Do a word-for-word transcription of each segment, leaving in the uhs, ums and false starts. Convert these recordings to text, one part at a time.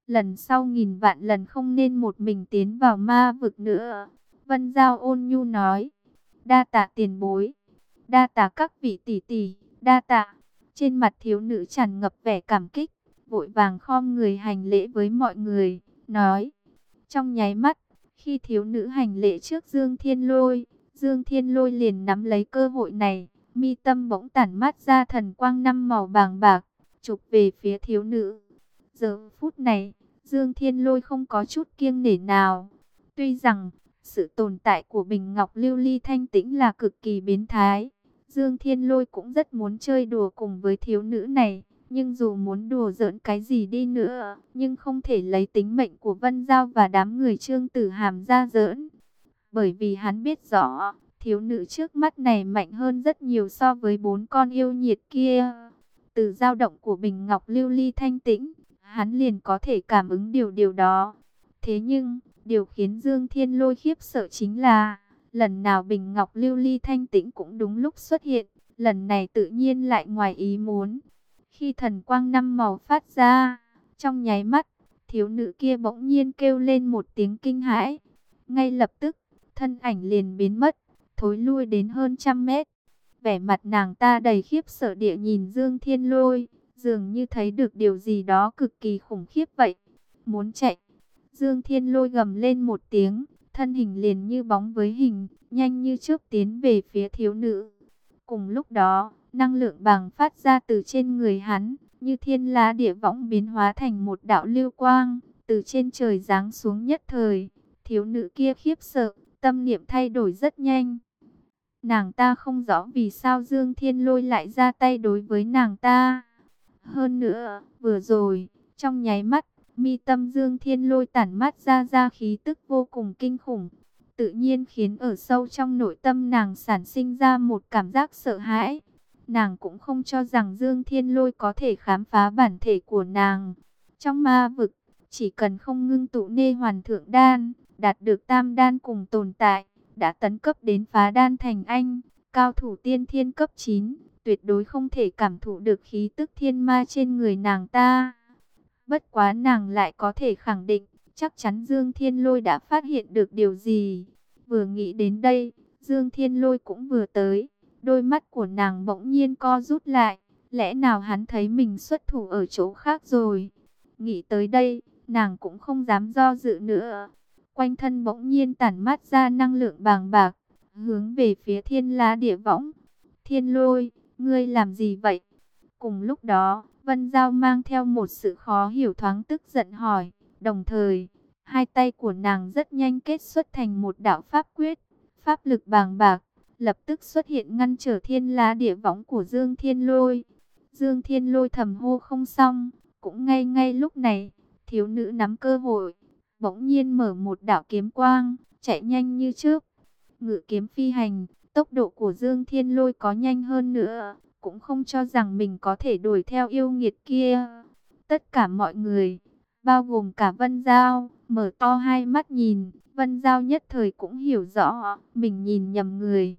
lần sau nghìn vạn lần không nên một mình tiến vào ma vực nữa. Vân Giao ôn nhu nói, đa tạ tiền bối, đa tạ các vị tỷ tỷ, đa tạ. Trên mặt thiếu nữ tràn ngập vẻ cảm kích, vội vàng khom người hành lễ với mọi người, nói. Trong nháy mắt, khi thiếu nữ hành lễ trước Dương Thiên Lôi, Dương Thiên Lôi liền nắm lấy cơ hội này, mi tâm bỗng tản mát ra thần quang năm màu bàng bạc, chụp về phía thiếu nữ. Giờ phút này, Dương Thiên Lôi không có chút kiêng nể nào. Tuy rằng, sự tồn tại của Bình Ngọc Lưu Ly thanh tĩnh là cực kỳ biến thái, Dương Thiên Lôi cũng rất muốn chơi đùa cùng với thiếu nữ này. Nhưng dù muốn đùa giỡn cái gì đi nữa, nhưng không thể lấy tính mệnh của Vân Giao và đám người Trương Tử Hàm ra giỡn. Bởi vì hắn biết rõ, thiếu nữ trước mắt này mạnh hơn rất nhiều so với bốn con yêu nhiệt kia. Từ dao động của Bình Ngọc Lưu Ly thanh tĩnh, hắn liền có thể cảm ứng điều điều đó. Thế nhưng, điều khiến Dương Thiên Lôi khiếp sợ chính là, lần nào Bình Ngọc Lưu Ly thanh tĩnh cũng đúng lúc xuất hiện, lần này tự nhiên lại ngoài ý muốn. Khi thần quang năm màu phát ra, trong nháy mắt, thiếu nữ kia bỗng nhiên kêu lên một tiếng kinh hãi. Ngay lập tức, thân ảnh liền biến mất, thối lui đến hơn trăm mét. Vẻ mặt nàng ta đầy khiếp sợ địa nhìn Dương Thiên Lôi, dường như thấy được điều gì đó cực kỳ khủng khiếp vậy. Muốn chạy, Dương Thiên Lôi gầm lên một tiếng, thân hình liền như bóng với hình, nhanh như chớp tiến về phía thiếu nữ. Cùng lúc đó, năng lượng bàng phát ra từ trên người hắn, như thiên la địa võng biến hóa thành một đạo lưu quang, từ trên trời giáng xuống nhất thời. Thiếu nữ kia khiếp sợ, tâm niệm thay đổi rất nhanh. Nàng ta không rõ vì sao Dương Thiên Lôi lại ra tay đối với nàng ta. Hơn nữa, vừa rồi, trong nháy mắt, mi tâm Dương Thiên Lôi tản mát ra ra khí tức vô cùng kinh khủng, tự nhiên khiến ở sâu trong nội tâm nàng sản sinh ra một cảm giác sợ hãi. Nàng cũng không cho rằng Dương Thiên Lôi có thể khám phá bản thể của nàng. Trong ma vực, chỉ cần không ngưng tụ nê hoàn thượng đan, đạt được tam đan cùng tồn tại, đã tấn cấp đến phá đan thành anh, cao thủ tiên thiên cấp chín, tuyệt đối không thể cảm thụ được khí tức thiên ma trên người nàng ta. Bất quá nàng lại có thể khẳng định, chắc chắn Dương Thiên Lôi đã phát hiện được điều gì. Vừa nghĩ đến đây, Dương Thiên Lôi cũng vừa tới, đôi mắt của nàng bỗng nhiên co rút lại, lẽ nào hắn thấy mình xuất thủ ở chỗ khác rồi. Nghĩ tới đây, nàng cũng không dám do dự nữa. Quanh thân bỗng nhiên tản mát ra năng lượng bàng bạc, hướng về phía thiên la địa võng. Thiên Lôi, ngươi làm gì vậy? Cùng lúc đó, Vân Giao mang theo một sự khó hiểu thoáng tức giận hỏi. Đồng thời, hai tay của nàng rất nhanh kết xuất thành một đạo pháp quyết. Pháp lực bàng bạc, lập tức xuất hiện ngăn trở thiên la địa võng của Dương Thiên Lôi. Dương Thiên Lôi thầm hô không xong, cũng ngay ngay lúc này, thiếu nữ nắm cơ hội, bỗng nhiên mở một đạo kiếm quang, chạy nhanh như trước. Ngự kiếm phi hành, tốc độ của Dương Thiên Lôi có nhanh hơn nữa, cũng không cho rằng mình có thể đuổi theo yêu nghiệt kia. Tất cả mọi người, bao gồm cả Vân Giao, mở to hai mắt nhìn. Vân Giao nhất thời cũng hiểu rõ, mình nhìn nhầm người.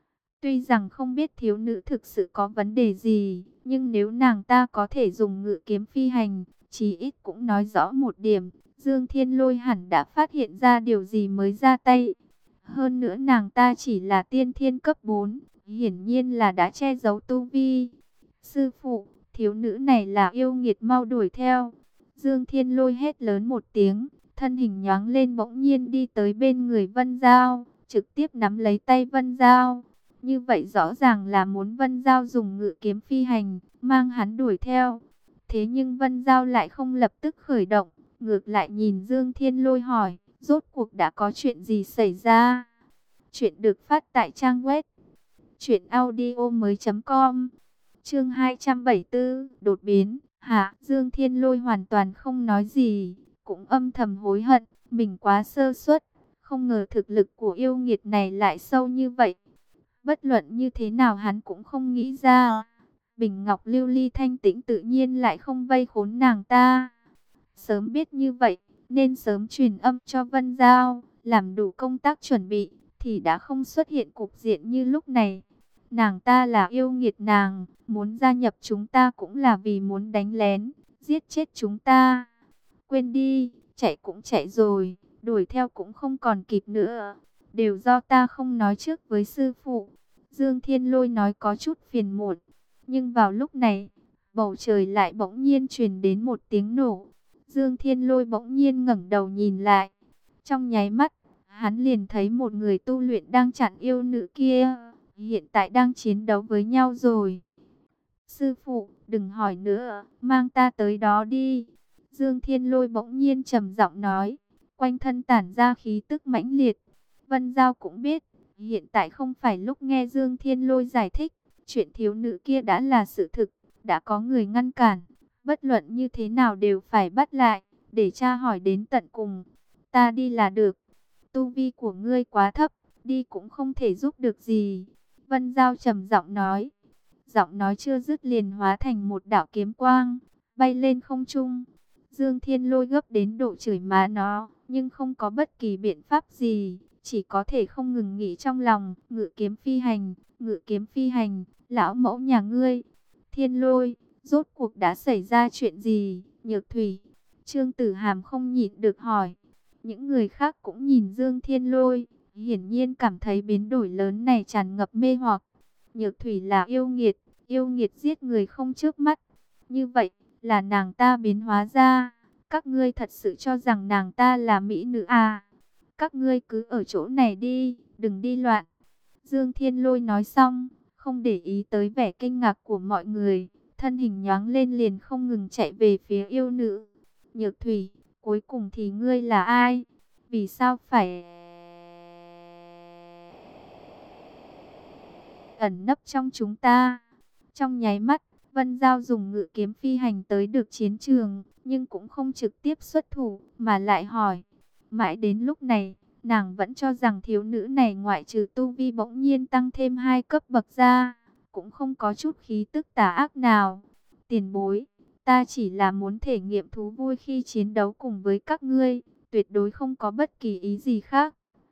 Tuy rằng không biết thiếu nữ thực sự có vấn đề gì, nhưng nếu nàng ta có thể dùng ngự kiếm phi hành, chí ít cũng nói rõ một điểm, Dương Thiên Lôi hẳn đã phát hiện ra điều gì mới ra tay. Hơn nữa nàng ta chỉ là tiên thiên cấp bốn, hiển nhiên là đã che giấu tu vi. Sư phụ, thiếu nữ này là yêu nghiệt, mau đuổi theo. Dương Thiên Lôi hét lớn một tiếng, thân hình nhoáng lên bỗng nhiên đi tới bên người Vân Giao, trực tiếp nắm lấy tay Vân Giao. Như vậy rõ ràng là muốn Vân Giao dùng ngự kiếm phi hành, mang hắn đuổi theo. Thế nhưng Vân Giao lại không lập tức khởi động, ngược lại nhìn Dương Thiên Lôi hỏi, rốt cuộc đã có chuyện gì xảy ra? Chuyện được phát tại trang web truyệnaudiomoi chấm com. Chương hai trăm bảy mươi tư, đột biến. Hạ, Dương Thiên Lôi hoàn toàn không nói gì, cũng âm thầm hối hận, mình quá sơ suất, không ngờ thực lực của yêu nghiệt này lại sâu như vậy. Bất luận như thế nào hắn cũng không nghĩ ra, Bình Ngọc Lưu Ly thanh tĩnh tự nhiên lại không vây khốn nàng ta. Sớm biết như vậy, nên sớm truyền âm cho Vân Giao, làm đủ công tác chuẩn bị, thì đã không xuất hiện cục diện như lúc này. Nàng ta là yêu nghiệt, nàng muốn gia nhập chúng ta cũng là vì muốn đánh lén, giết chết chúng ta. Quên đi, chạy cũng chạy rồi, đuổi theo cũng không còn kịp nữa. Đều do ta không nói trước với sư phụ. Dương Thiên Lôi nói có chút phiền muộn. Nhưng vào lúc này, bầu trời lại bỗng nhiên truyền đến một tiếng nổ. Dương Thiên Lôi bỗng nhiên ngẩng đầu nhìn lại. Trong nháy mắt, hắn liền thấy một người tu luyện đang chặn yêu nữ kia. Hiện tại đang chiến đấu với nhau rồi. Sư phụ, đừng hỏi nữa, mang ta tới đó đi. Dương Thiên Lôi bỗng nhiên trầm giọng nói, quanh thân tản ra khí tức mãnh liệt. Vân Giao cũng biết, hiện tại không phải lúc nghe Dương Thiên Lôi giải thích. Chuyện thiếu nữ kia đã là sự thực, đã có người ngăn cản. Bất luận như thế nào đều phải bắt lại, để tra hỏi đến tận cùng. Ta đi là được. Tu vi của ngươi quá thấp, đi cũng không thể giúp được gì. Vân Giao trầm giọng nói. Giọng nói chưa dứt liền hóa thành một đạo kiếm quang, bay lên không trung. Dương Thiên Lôi gấp đến độ chửi má nó, nhưng không có bất kỳ biện pháp gì, chỉ có thể không ngừng nghĩ trong lòng, ngự kiếm phi hành, ngự kiếm phi hành, lão mẫu nhà ngươi. Thiên Lôi, rốt cuộc đã xảy ra chuyện gì? Nhược Thủy, Trương Tử Hàm không nhịn được hỏi. Những người khác cũng nhìn Dương Thiên Lôi, hiển nhiên cảm thấy biến đổi lớn này tràn ngập mê hoặc. Nhược Thủy là yêu nghiệt, yêu nghiệt giết người không chớp mắt. Như vậy, là nàng ta biến hóa ra. Các ngươi thật sự cho rằng nàng ta là mỹ nữ à? Các ngươi cứ ở chỗ này đi, đừng đi loạn. Dương Thiên Lôi nói xong, không để ý tới vẻ kinh ngạc của mọi người. Thân hình nhoáng lên liền không ngừng chạy về phía yêu nữ. Nhược Thủy, cuối cùng thì ngươi là ai? Vì sao phải ẩn nấp trong chúng ta? Trong nháy mắt, Vân Giao dùng ngự kiếm phi hành tới được chiến trường, nhưng cũng không trực tiếp xuất thủ, mà lại hỏi. Mãi đến lúc này, nàng vẫn cho rằng thiếu nữ này ngoại trừ tu vi bỗng nhiên tăng thêm hai cấp bậc ra, cũng không có chút khí tức tà ác nào. Tiền bối, ta chỉ là muốn thể nghiệm thú vui khi chiến đấu cùng với các ngươi, tuyệt đối không có bất kỳ ý gì khác.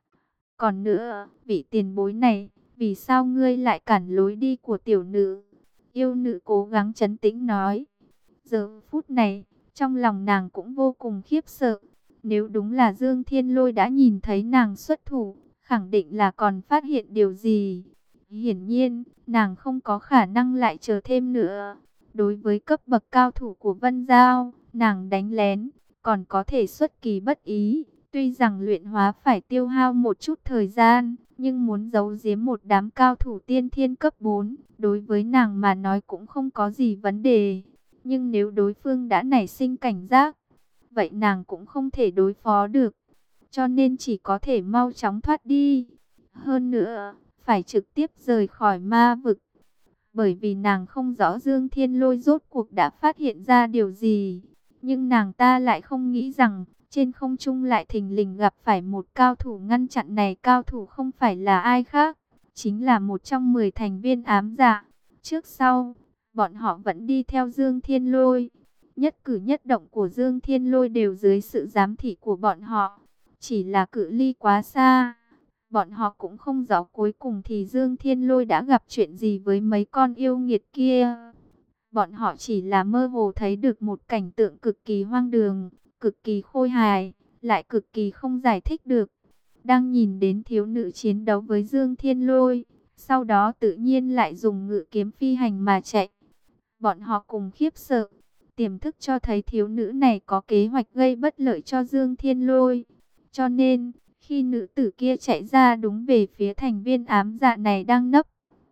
Còn nữa, vị tiền bối này, vì sao ngươi lại cản lối đi của tiểu nữ? Yêu nữ cố gắng trấn tĩnh nói. Giờ phút này, trong lòng nàng cũng vô cùng khiếp sợ. Nếu đúng là Dương Thiên Lôi đã nhìn thấy nàng xuất thủ, khẳng định là còn phát hiện điều gì. Hiển nhiên, nàng không có khả năng lại chờ thêm nữa. Đối với cấp bậc cao thủ của Vân Giao, nàng đánh lén, còn có thể xuất kỳ bất ý. Tuy rằng luyện hóa phải tiêu hao một chút thời gian, nhưng muốn giấu giếm một đám cao thủ tiên thiên cấp bốn, đối với nàng mà nói cũng không có gì vấn đề. Nhưng nếu đối phương đã nảy sinh cảnh giác, vậy nàng cũng không thể đối phó được. Cho nên chỉ có thể mau chóng thoát đi. Hơn nữa, phải trực tiếp rời khỏi ma vực. Bởi vì nàng không rõ Dương Thiên Lôi rốt cuộc đã phát hiện ra điều gì. Nhưng nàng ta lại không nghĩ rằng trên không trung lại thình lình gặp phải một cao thủ ngăn chặn này. Cao thủ không phải là ai khác, chính là một trong mười thành viên ám dạ. Trước sau, bọn họ vẫn đi theo Dương Thiên Lôi. Nhất cử nhất động của Dương Thiên Lôi đều dưới sự giám thị của bọn họ. Chỉ là cự ly quá xa, bọn họ cũng không rõ cuối cùng thì Dương Thiên Lôi đã gặp chuyện gì với mấy con yêu nghiệt kia. Bọn họ chỉ là mơ hồ thấy được một cảnh tượng cực kỳ hoang đường, cực kỳ khôi hài, lại cực kỳ không giải thích được. Đang nhìn đến thiếu nữ chiến đấu với Dương Thiên Lôi, sau đó tự nhiên lại dùng ngự kiếm phi hành mà chạy. Bọn họ cùng khiếp sợ, tiềm thức cho thấy thiếu nữ này có kế hoạch gây bất lợi cho Dương Thiên Lôi. Cho nên, khi nữ tử kia chạy ra đúng về phía thành viên ám dạ này đang nấp,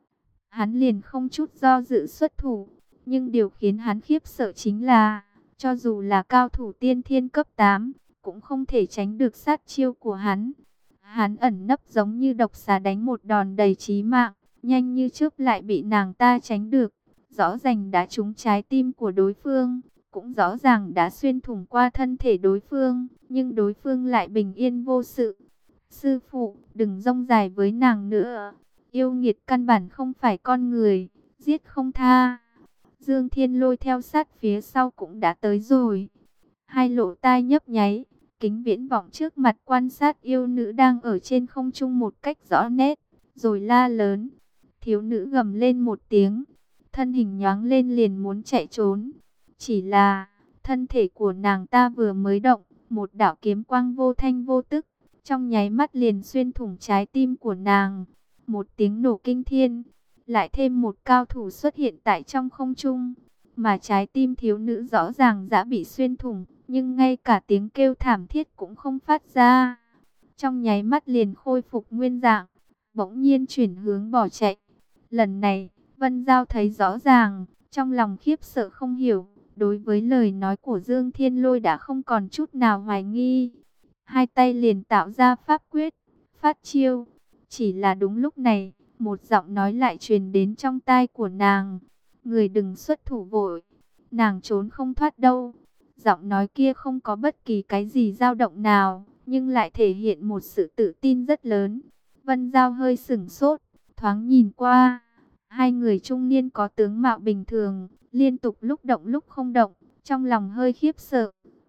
hắn liền không chút do dự xuất thủ. Nhưng điều khiến hắn khiếp sợ chính là, cho dù là cao thủ tiên thiên cấp tám, cũng không thể tránh được sát chiêu của hắn. Hắn ẩn nấp giống như độc xà đánh một đòn đầy chí mạng, nhanh như chớp lại bị nàng ta tránh được. Rõ ràng đã trúng trái tim của đối phương, cũng rõ ràng đã xuyên thủng qua thân thể đối phương, nhưng đối phương lại bình yên vô sự. Sư phụ, đừng rông dài với nàng nữa. Yêu nghiệt căn bản không phải con người, giết không tha. Dương Thiên Lôi theo sát phía sau cũng đã tới rồi. Hai lỗ tai nhấp nháy, kính viễn vọng trước mặt quan sát yêu nữ đang ở trên không trung một cách rõ nét, rồi la lớn. Thiếu nữ gầm lên một tiếng, thân hình nhoáng lên liền muốn chạy trốn. Chỉ là, Thân thể của nàng ta vừa mới động, một đạo kiếm quang vô thanh vô tức, trong nháy mắt liền xuyên thủng trái tim của nàng. Một tiếng nổ kinh thiên, lại thêm một cao thủ xuất hiện tại trong không trung, mà trái tim thiếu nữ rõ ràng đã bị xuyên thủng, nhưng ngay cả tiếng kêu thảm thiết cũng không phát ra. Trong nháy mắt liền khôi phục nguyên dạng, bỗng nhiên chuyển hướng bỏ chạy. Lần này, Vân Giao thấy rõ ràng, trong lòng khiếp sợ không hiểu, đối với lời nói của Dương Thiên Lôi đã không còn chút nào hoài nghi. Hai tay liền tạo ra pháp quyết, phát chiêu. Chỉ là đúng lúc này, một giọng nói lại truyền đến trong tai của nàng. Người đừng xuất thủ vội, nàng trốn không thoát đâu. Giọng nói kia không có bất kỳ cái gì dao động nào, nhưng lại thể hiện một sự tự tin rất lớn. Vân Giao hơi sửng sốt, thoáng nhìn qua. Hai người trung niên có tướng mạo bình thường, liên tục lúc động lúc không động, trong lòng hơi khiếp sợ.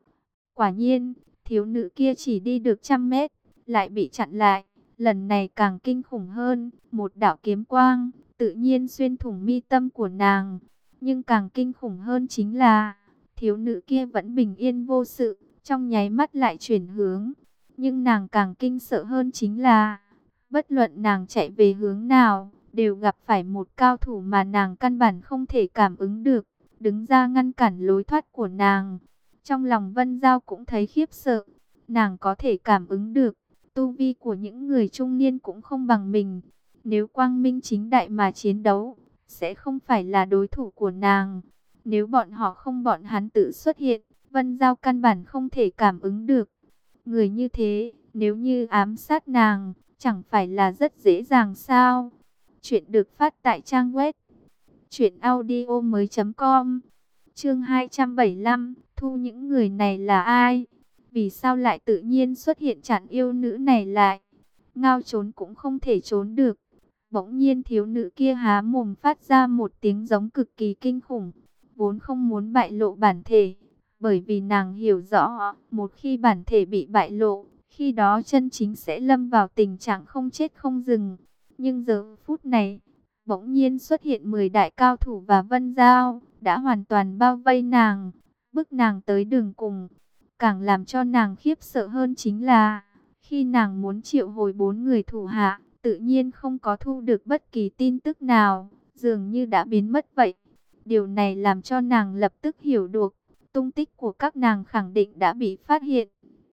Quả nhiên, thiếu nữ kia chỉ đi được trăm mét, lại bị chặn lại. Lần này càng kinh khủng hơn, một đạo kiếm quang, tự nhiên xuyên thủng mi tâm của nàng. Nhưng càng kinh khủng hơn chính là, thiếu nữ kia vẫn bình yên vô sự, trong nháy mắt lại chuyển hướng. Nhưng nàng càng kinh sợ hơn chính là, bất luận nàng chạy về hướng nào, đều gặp phải một cao thủ mà nàng căn bản không thể cảm ứng được, đứng ra ngăn cản lối thoát của nàng. Trong lòng Vân Giao cũng thấy khiếp sợ, nàng có thể cảm ứng được, tu vi của những người trung niên cũng không bằng mình. Nếu quang minh chính đại mà chiến đấu, sẽ không phải là đối thủ của nàng. Nếu bọn họ không bọn hắn tự xuất hiện, Vân Giao căn bản không thể cảm ứng được. Người như thế, nếu như ám sát nàng, chẳng phải là rất dễ dàng sao? Chuyện được phát tại trang web truyện audio mới chấm com. Chương hai trăm bảy mươi lăm, thu những người này là ai? Vì sao lại tự nhiên xuất hiện chặn yêu nữ này lại? Ngao trốn cũng không thể trốn được. Bỗng nhiên thiếu nữ kia há mồm phát ra một tiếng giống cực kỳ kinh khủng, vốn không muốn bại lộ bản thể, bởi vì nàng hiểu rõ, một khi bản thể bị bại lộ, khi đó chân chính sẽ lâm vào tình trạng không chết không dừng. Nhưng giờ phút này, bỗng nhiên xuất hiện mười đại cao thủ và Vân Giao, đã hoàn toàn bao vây nàng, bức nàng tới đường cùng. Càng làm cho nàng khiếp sợ hơn chính là, khi nàng muốn triệu hồi bốn người thủ hạ, tự nhiên không có thu được bất kỳ tin tức nào, dường như đã biến mất vậy. Điều này làm cho nàng lập tức hiểu được, tung tích của các nàng khẳng định đã bị phát hiện.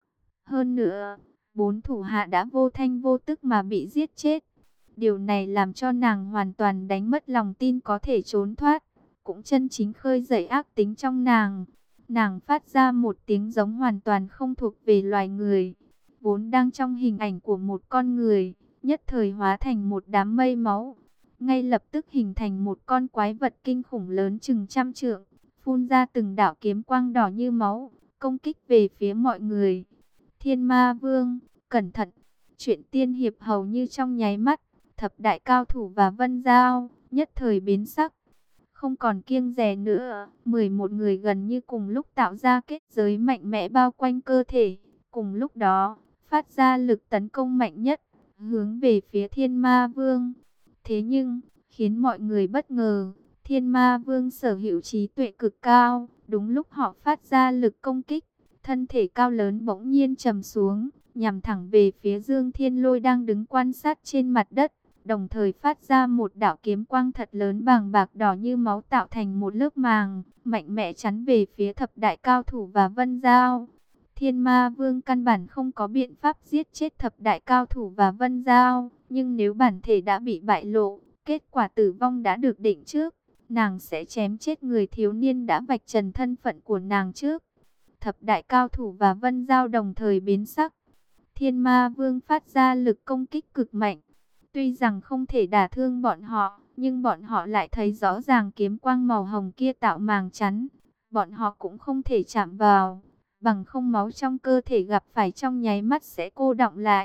Hơn nữa, bốn thủ hạ đã vô thanh vô tức mà bị giết chết. Điều này làm cho nàng hoàn toàn đánh mất lòng tin có thể trốn thoát, cũng chân chính khơi dậy ác tính trong nàng. Nàng phát ra một tiếng giống hoàn toàn không thuộc về loài người, vốn đang trong hình ảnh của một con người, nhất thời hóa thành một đám mây máu, ngay lập tức hình thành một con quái vật kinh khủng lớn chừng trăm trượng, phun ra từng đạo kiếm quang đỏ như máu, công kích về phía mọi người. Thiên Ma Vương, cẩn thận! Chuyện tiên hiệp hầu như trong nháy mắt, thập đại cao thủ và Vân Giao nhất thời biến sắc, không còn kiêng dè nữa. mười một người gần như cùng lúc tạo ra kết giới mạnh mẽ bao quanh cơ thể, cùng lúc đó phát ra lực tấn công mạnh nhất, hướng về phía Thiên Ma Vương. Thế nhưng, khiến mọi người bất ngờ, Thiên Ma Vương sở hữu trí tuệ cực cao, đúng lúc họ phát ra lực công kích, thân thể cao lớn bỗng nhiên trầm xuống, nhằm thẳng về phía Dương Thiên Lôi đang đứng quan sát trên mặt đất, đồng thời phát ra một đạo kiếm quang thật lớn bàng bạc đỏ như máu, tạo thành một lớp màng, mạnh mẽ chắn về phía thập đại cao thủ và Vân Giao. Thiên Ma Vương căn bản không có biện pháp giết chết thập đại cao thủ và Vân Giao, nhưng nếu bản thể đã bị bại lộ, kết quả tử vong đã được định trước, nàng sẽ chém chết người thiếu niên đã vạch trần thân phận của nàng trước. Thập đại cao thủ và Vân Giao đồng thời biến sắc. Thiên Ma Vương phát ra lực công kích cực mạnh, tuy rằng không thể đả thương bọn họ, nhưng bọn họ lại thấy rõ ràng kiếm quang màu hồng kia tạo màng chắn, bọn họ cũng không thể chạm vào, bằng không máu trong cơ thể gặp phải trong nháy mắt sẽ cô đọng lại.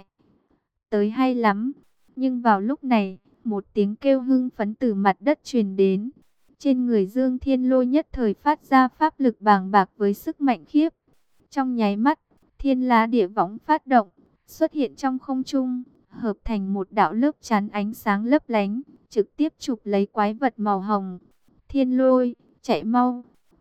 Tới hay lắm! Nhưng vào lúc này, một tiếng kêu hưng phấn từ mặt đất truyền đến. Trên người Dương Thiên Lôi nhất thời phát ra pháp lực bàng bạc với sức mạnh khiếp. Trong nháy mắt, thiên lá địa võng phát động, xuất hiện trong không trung, hợp thành một đạo lớp chắn ánh sáng lấp lánh, trực tiếp chụp lấy quái vật màu hồng. Thiên Lôi, chạy mau!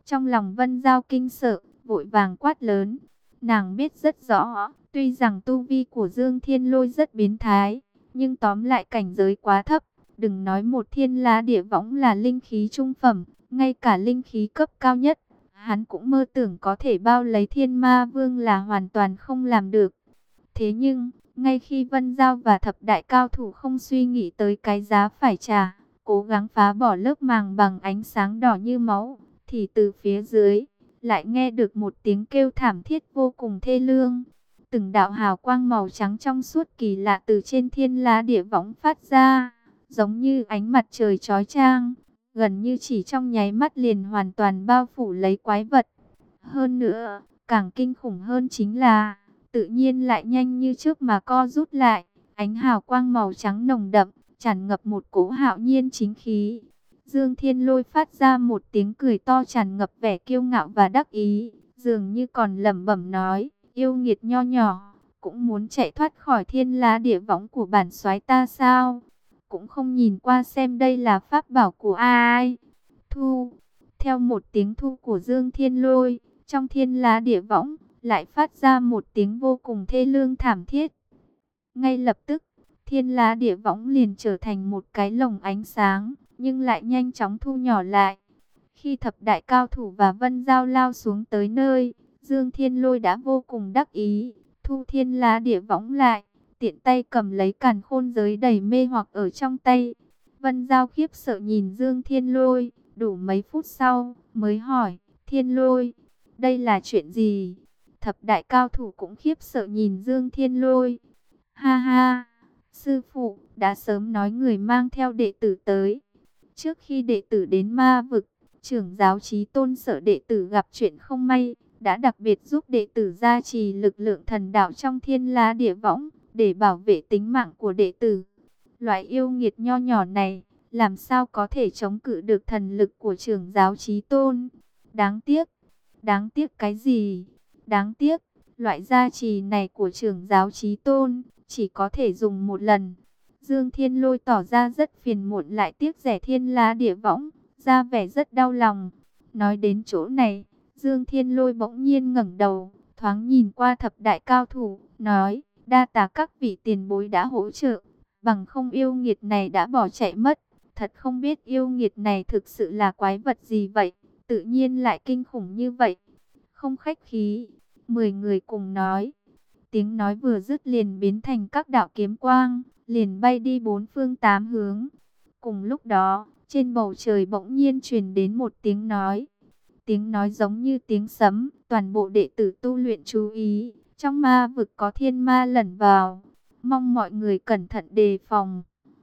Trong lòng Vân Giao kinh sợ, vội vàng quát lớn. Nàng biết rất rõ, tuy rằng tu vi của Dương Thiên Lôi rất biến thái, nhưng tóm lại cảnh giới quá thấp. Đừng nói một thiên lá địa võng là linh khí trung phẩm, ngay cả linh khí cấp cao nhất, hắn cũng mơ tưởng có thể bao lấy Thiên Ma Vương là hoàn toàn không làm được. Thế nhưng, ngay khi Vân Giao và thập đại cao thủ không suy nghĩ tới cái giá phải trả, cố gắng phá bỏ lớp màng bằng ánh sáng đỏ như máu, thì từ phía dưới lại nghe được một tiếng kêu thảm thiết vô cùng thê lương. Từng đạo hào quang màu trắng trong suốt kỳ lạ từ trên thiên lá địa võng phát ra, giống như ánh mặt trời chói chang, gần như chỉ trong nháy mắt liền hoàn toàn bao phủ lấy quái vật. Hơn nữa, càng kinh khủng hơn chính là, tự nhiên lại nhanh như trước mà co rút lại, ánh hào quang màu trắng nồng đậm, tràn ngập một cỗ hạo nhiên chính khí. Dương Thiên Lôi phát ra một tiếng cười to tràn ngập vẻ kiêu ngạo và đắc ý, dường như còn lẩm bẩm nói, yêu nghiệt nho nhỏ, cũng muốn chạy thoát khỏi thiên lá địa võng của bản soái ta sao? Cũng không nhìn qua xem đây là pháp bảo của ai. Thu, theo một tiếng thu của Dương Thiên Lôi, trong thiên lá địa võng, lại phát ra một tiếng vô cùng thê lương thảm thiết. Ngay lập tức, thiên lá địa võng liền trở thành một cái lồng ánh sáng, nhưng lại nhanh chóng thu nhỏ lại. Khi thập đại cao thủ và Vân Giao lao xuống tới nơi, Dương Thiên Lôi đã vô cùng đắc ý, thu thiên lá địa võng lại, tiện tay cầm lấy càn khôn giới đầy mê hoặc ở trong tay. Vân Giao khiếp sợ nhìn Dương Thiên Lôi, đủ mấy phút sau, mới hỏi, Thiên Lôi, đây là chuyện gì? Thập đại cao thủ cũng khiếp sợ nhìn Dương Thiên Lôi. Ha ha, sư phụ, đã sớm nói người mang theo đệ tử tới. Trước khi đệ tử đến ma vực, trưởng giáo Chí Tôn sợ đệ tử gặp chuyện không may, đã đặc biệt giúp đệ tử gia trì lực lượng thần đạo trong thiên lá địa võng, để bảo vệ tính mạng của đệ tử. Loại yêu nghiệt nho nhỏ này, làm sao có thể chống cự được thần lực của trưởng giáo Chí Tôn? Đáng tiếc. Đáng tiếc cái gì? Đáng tiếc, loại gia trì này của trưởng giáo Chí Tôn, chỉ có thể dùng một lần. Dương Thiên Lôi tỏ ra rất phiền muộn lại tiếc rẻ thiên lá địa võng, ra vẻ rất đau lòng. Nói đến chỗ này, Dương Thiên Lôi bỗng nhiên ngẩng đầu, thoáng nhìn qua thập đại cao thủ, nói, đa tạ các vị tiền bối đã hỗ trợ, bằng không yêu nghiệt này đã bỏ chạy mất. Thật không biết yêu nghiệt này thực sự là quái vật gì vậy, tự nhiên lại kinh khủng như vậy. Không khách khí, mười người cùng nói. Tiếng nói vừa dứt liền biến thành các đạo kiếm quang, liền bay đi bốn phương tám hướng. Cùng lúc đó, trên bầu trời bỗng nhiên truyền đến một tiếng nói. Tiếng nói giống như tiếng sấm, toàn bộ đệ tử tu luyện chú ý. Trong ma vực có thiên ma lẩn vào, mong mọi người cẩn thận đề phòng.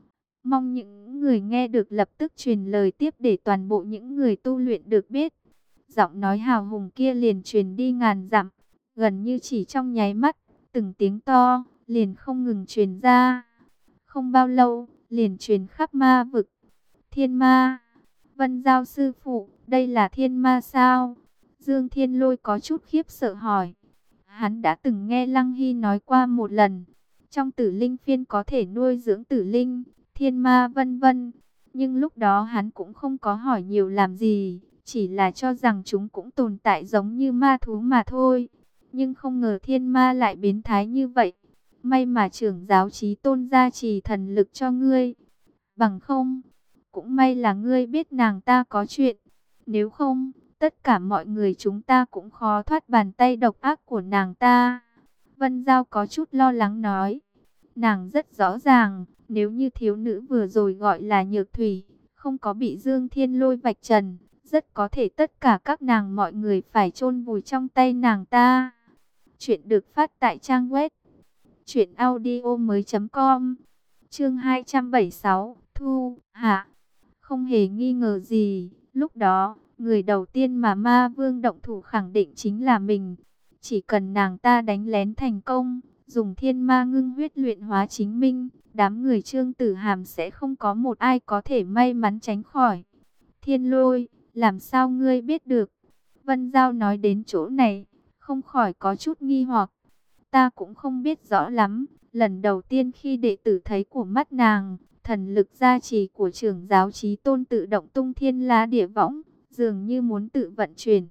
Mong những người nghe được lập tức truyền lời tiếp để toàn bộ những người tu luyện được biết. Giọng nói hào hùng kia liền truyền đi ngàn dặm, gần như chỉ trong nháy mắt, từng tiếng to liền không ngừng truyền ra. Không bao lâu, liền truyền khắp ma vực. Thiên ma, Vân Giao sư phụ, đây là thiên ma sao? Dương Thiên Lôi có chút khiếp sợ hỏi. Hắn đã từng nghe Lăng Hy nói qua một lần, trong tử linh phiên có thể nuôi dưỡng tử linh, thiên ma vân vân. Nhưng lúc đó hắn cũng không có hỏi nhiều làm gì, chỉ là cho rằng chúng cũng tồn tại giống như ma thú mà thôi. Nhưng không ngờ thiên ma lại biến thái như vậy. May mà trưởng giáo Chí Tôn gia trì thần lực cho ngươi. Bằng không, cũng may là ngươi biết nàng ta có chuyện. Nếu không, tất cả mọi người chúng ta cũng khó thoát bàn tay độc ác của nàng ta. Vân Giao có chút lo lắng nói. Nàng rất rõ ràng, nếu như thiếu nữ vừa rồi gọi là Nhược Thủy, không có bị Dương Thiên Lôi vạch trần, rất có thể tất cả các nàng mọi người phải chôn vùi trong tay nàng ta. Chuyện được phát tại trang web truyện audio mới chấm com. Chương hai trăm bảy mươi sáu, Thu, Hạ. Không hề nghi ngờ gì, lúc đó, người đầu tiên mà Ma Vương động thủ khẳng định chính là mình. Chỉ cần nàng ta đánh lén thành công, dùng thiên ma ngưng huyết luyện hóa chính minh, đám người Trương Tử Hàm sẽ không có một ai có thể may mắn tránh khỏi. Thiên Lôi, làm sao ngươi biết được? Vân Giao nói đến chỗ này, không khỏi có chút nghi hoặc. Ta cũng không biết rõ lắm, lần đầu tiên khi đệ tử thấy của mắt nàng, thần lực gia trì của trưởng giáo Chí Tôn tự động tung thiên lá địa võng, dường như muốn tự vận chuyển.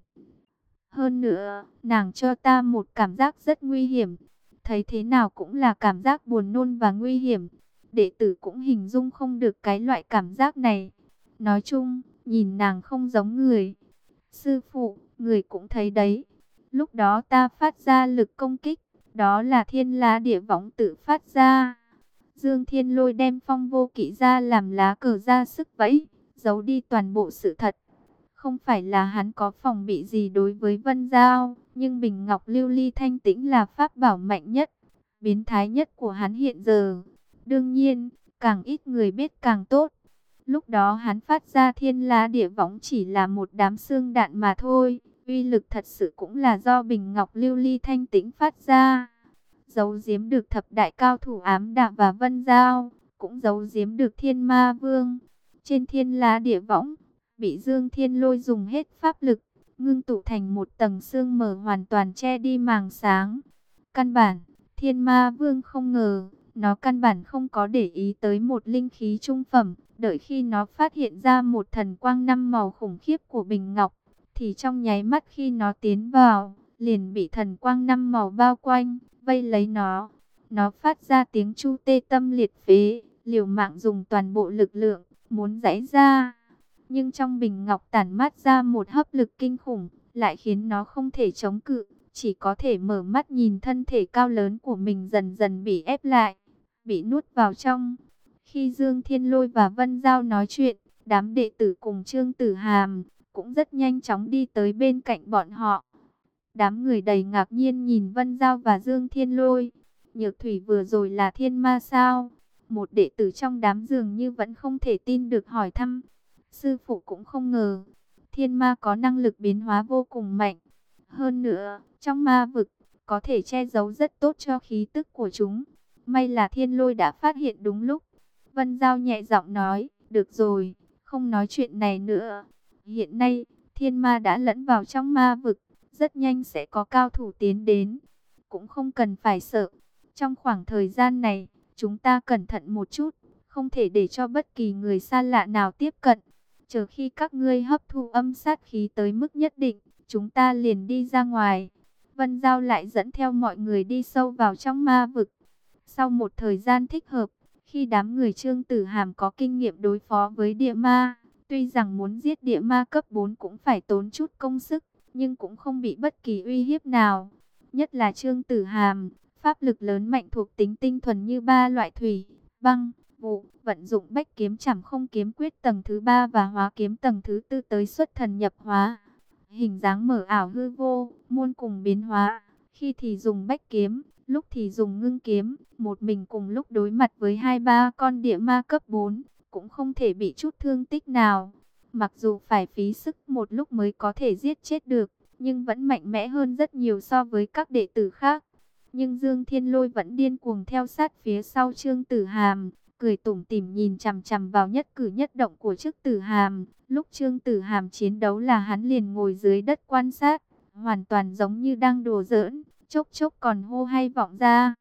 Hơn nữa, nàng cho ta một cảm giác rất nguy hiểm. Thấy thế nào cũng là cảm giác buồn nôn và nguy hiểm. Đệ tử cũng hình dung không được cái loại cảm giác này. Nói chung, nhìn nàng không giống người. Sư phụ, người cũng thấy đấy. Lúc đó ta phát ra lực công kích. Đó là thiên lá địa võng tự phát ra. Dương Thiên Lôi đem Phong Vô Kỵ ra làm lá cờ ra sức vẫy, giấu đi toàn bộ sự thật. Không phải là hắn có phòng bị gì đối với Vân Giao, nhưng Bình Ngọc Lưu Ly Thanh Tĩnh là pháp bảo mạnh nhất, biến thái nhất của hắn hiện giờ. Đương nhiên, càng ít người biết càng tốt. Lúc đó hắn phát ra thiên lá địa võng chỉ là một đám xương đạn mà thôi, uy lực thật sự cũng là do Bình Ngọc Lưu Ly Thanh Tĩnh phát ra. Giấu giếm được thập đại cao thủ Ám Đạm và Vân Giao, cũng giấu giếm được Thiên Ma Vương. Trên thiên lá địa võng, bị Dương Thiên Lôi dùng hết pháp lực, ngưng tụ thành một tầng sương mờ hoàn toàn che đi màng sáng. Căn bản, Thiên Ma Vương không ngờ, nó căn bản không có để ý tới một linh khí trung phẩm. Đợi khi nó phát hiện ra một thần quang năm màu khủng khiếp của Bình Ngọc, thì trong nháy mắt khi nó tiến vào, liền bị thần quang năm màu bao quanh, vây lấy nó. Nó phát ra tiếng chu tê tâm liệt phế, liều mạng dùng toàn bộ lực lượng, muốn giãy ra. Nhưng trong bình ngọc tản mát ra một hấp lực kinh khủng, lại khiến nó không thể chống cự, chỉ có thể mở mắt nhìn thân thể cao lớn của mình dần dần bị ép lại, bị nuốt vào trong. Khi Dương Thiên Lôi và Vân Giao nói chuyện, đám đệ tử cùng Trương Tử Hàm cũng rất nhanh chóng đi tới bên cạnh bọn họ. Đám người đầy ngạc nhiên nhìn Vân Giao và Dương Thiên Lôi. Nhược Thủy vừa rồi là thiên ma sao? Một đệ tử trong đám dường như vẫn không thể tin được hỏi thăm. Sư phụ cũng không ngờ, thiên ma có năng lực biến hóa vô cùng mạnh. Hơn nữa, trong ma vực, có thể che giấu rất tốt cho khí tức của chúng. May là Thiên Lôi đã phát hiện đúng lúc. Vân Giao nhẹ giọng nói, được rồi, không nói chuyện này nữa. Hiện nay, thiên ma đã lẫn vào trong ma vực, rất nhanh sẽ có cao thủ tiến đến. Cũng không cần phải sợ. Trong khoảng thời gian này, chúng ta cẩn thận một chút, không thể để cho bất kỳ người xa lạ nào tiếp cận. Chờ khi các ngươi hấp thu âm sát khí tới mức nhất định, chúng ta liền đi ra ngoài. Vân Giao lại dẫn theo mọi người đi sâu vào trong ma vực. Sau một thời gian thích hợp, khi đám người Trương Tử Hàm có kinh nghiệm đối phó với địa ma, tuy rằng muốn giết địa ma cấp bốn cũng phải tốn chút công sức, nhưng cũng không bị bất kỳ uy hiếp nào. Nhất là Trương Tử Hàm, pháp lực lớn mạnh thuộc tính tinh thuần như ba loại thủy, băng, vụ, vận dụng bách kiếm chảm không kiếm quyết tầng thứ ba và hóa kiếm tầng thứ tư tới xuất thần nhập hóa. Hình dáng mở ảo hư vô, muôn cùng biến hóa, khi thì dùng bách kiếm, lúc thì dùng ngưng kiếm, một mình cùng lúc đối mặt với hai ba con địa ma cấp bốn, cũng không thể bị chút thương tích nào. Mặc dù phải phí sức một lúc mới có thể giết chết được, nhưng vẫn mạnh mẽ hơn rất nhiều so với các đệ tử khác. Nhưng Dương Thiên Lôi vẫn điên cuồng theo sát phía sau Trương Tử Hàm, cười tủm tỉm nhìn chằm chằm vào nhất cử nhất động của Trương Tử Hàm. Lúc Trương Tử Hàm chiến đấu là hắn liền ngồi dưới đất quan sát, hoàn toàn giống như đang đùa giỡn, chốc chốc còn hô hay vọng ra.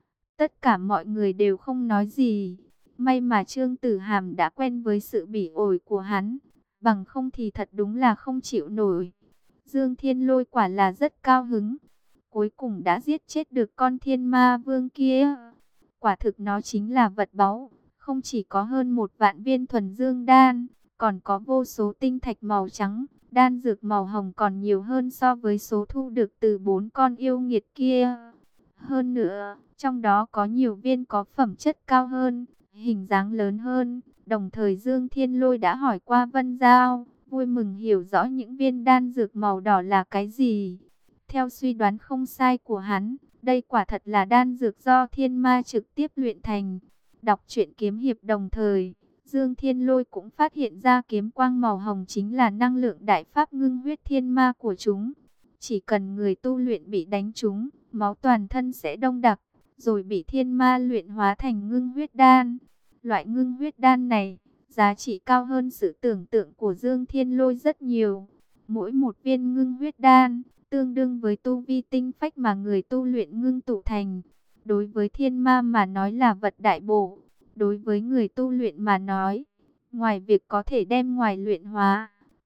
Tất cả mọi người đều không nói gì. May mà Trương Tử Hàm đã quen với sự bỉ ổi của hắn, bằng không thì thật đúng là không chịu nổi. Dương Thiên Lôi quả là rất cao hứng, cuối cùng đã giết chết được con thiên ma vương kia. Quả thực nó chính là vật báu, không chỉ có hơn một vạn viên thuần dương đan, còn có vô số tinh thạch màu trắng, đan dược màu hồng còn nhiều hơn so với số thu được từ bốn con yêu nghiệt kia. Hơn nữa, trong đó có nhiều viên có phẩm chất cao hơn, hình dáng lớn hơn. Đồng thời Dương Thiên Lôi đã hỏi qua Vân Giao, vui mừng hiểu rõ những viên đan dược màu đỏ là cái gì. Theo suy đoán không sai của hắn, đây quả thật là đan dược do thiên ma trực tiếp luyện thành. Đọc truyện kiếm hiệp đồng thời, Dương Thiên Lôi cũng phát hiện ra kiếm quang màu hồng chính là năng lượng đại pháp ngưng huyết thiên ma của chúng. Chỉ cần người tu luyện bị đánh trúng, máu toàn thân sẽ đông đặc, rồi bị thiên ma luyện hóa thành ngưng huyết đan. Loại ngưng huyết đan này, giá trị cao hơn sự tưởng tượng của Dương Thiên Lôi rất nhiều. Mỗi một viên ngưng huyết đan, tương đương với tu vi tinh phách mà người tu luyện ngưng tụ thành. Đối với thiên ma mà nói là vật đại bổ, đối với người tu luyện mà nói, ngoài việc có thể đem ngoài luyện hóa,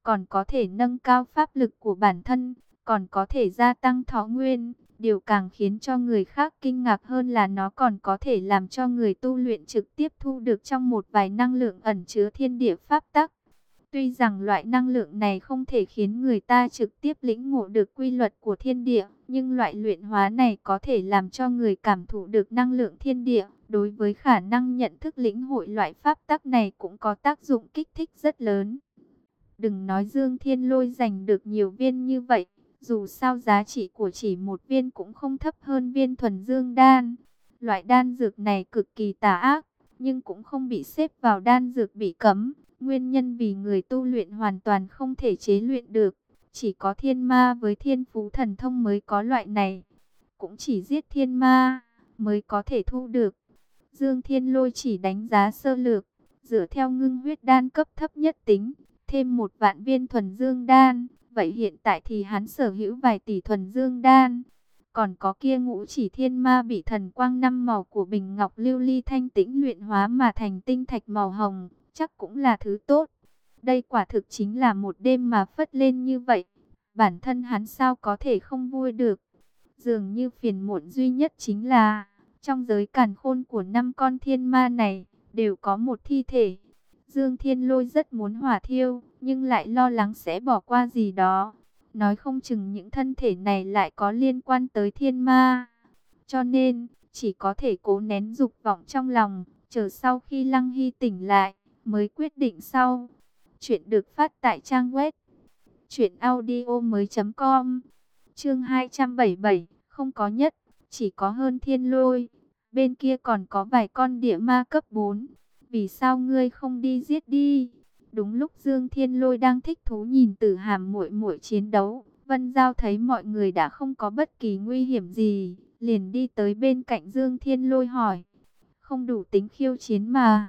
còn có thể nâng cao pháp lực của bản thân, còn có thể gia tăng thọ nguyên. Điều càng khiến cho người khác kinh ngạc hơn là nó còn có thể làm cho người tu luyện trực tiếp thu được trong một vài năng lượng ẩn chứa thiên địa pháp tắc. Tuy rằng loại năng lượng này không thể khiến người ta trực tiếp lĩnh ngộ được quy luật của thiên địa, nhưng loại luyện hóa này có thể làm cho người cảm thụ được năng lượng thiên địa. Đối với khả năng nhận thức lĩnh hội loại pháp tắc này cũng có tác dụng kích thích rất lớn. Đừng nói Dương Thiên Lôi giành được nhiều viên như vậy, dù sao giá trị của chỉ một viên cũng không thấp hơn viên thuần dương đan. Loại đan dược này cực kỳ tà ác, nhưng cũng không bị xếp vào đan dược bị cấm. Nguyên nhân vì người tu luyện hoàn toàn không thể chế luyện được. Chỉ có thiên ma với thiên phú thần thông mới có loại này. Cũng chỉ giết thiên ma mới có thể thu được. Dương Thiên Lôi chỉ đánh giá sơ lược, dựa theo ngưng huyết đan cấp thấp nhất tính, thêm một vạn viên thuần dương đan. Vậy hiện tại thì hắn sở hữu vài tỷ thuần dương đan. Còn có kia ngũ chỉ thiên ma bị thần quang năm màu của bình ngọc lưu ly thanh tĩnh luyện hóa mà thành tinh thạch màu hồng, chắc cũng là thứ tốt. Đây quả thực chính là một đêm mà phất lên như vậy. Bản thân hắn sao có thể không vui được. Dường như phiền muộn duy nhất chính là, trong giới càn khôn của năm con thiên ma này, đều có một thi thể. Dương Thiên Lôi rất muốn hỏa thiêu, nhưng lại lo lắng sẽ bỏ qua gì đó. Nói không chừng những thân thể này lại có liên quan tới thiên ma. Cho nên, chỉ có thể cố nén dục vọng trong lòng, chờ sau khi Lăng Hy tỉnh lại, mới quyết định sau. Chuyện được phát tại trang web truyện audio mới chấm com. Chương hai trăm bảy mươi bảy, không có nhất, chỉ có hơn Thiên Lôi. Bên kia còn có vài con địa ma cấp bốn. Vì sao ngươi không đi giết đi? Đúng lúc Dương Thiên Lôi đang thích thú nhìn Tử Hàm muội muội chiến đấu, Vân Giao thấy mọi người đã không có bất kỳ nguy hiểm gì, liền đi tới bên cạnh Dương Thiên Lôi hỏi: "Không đủ tính khiêu chiến mà?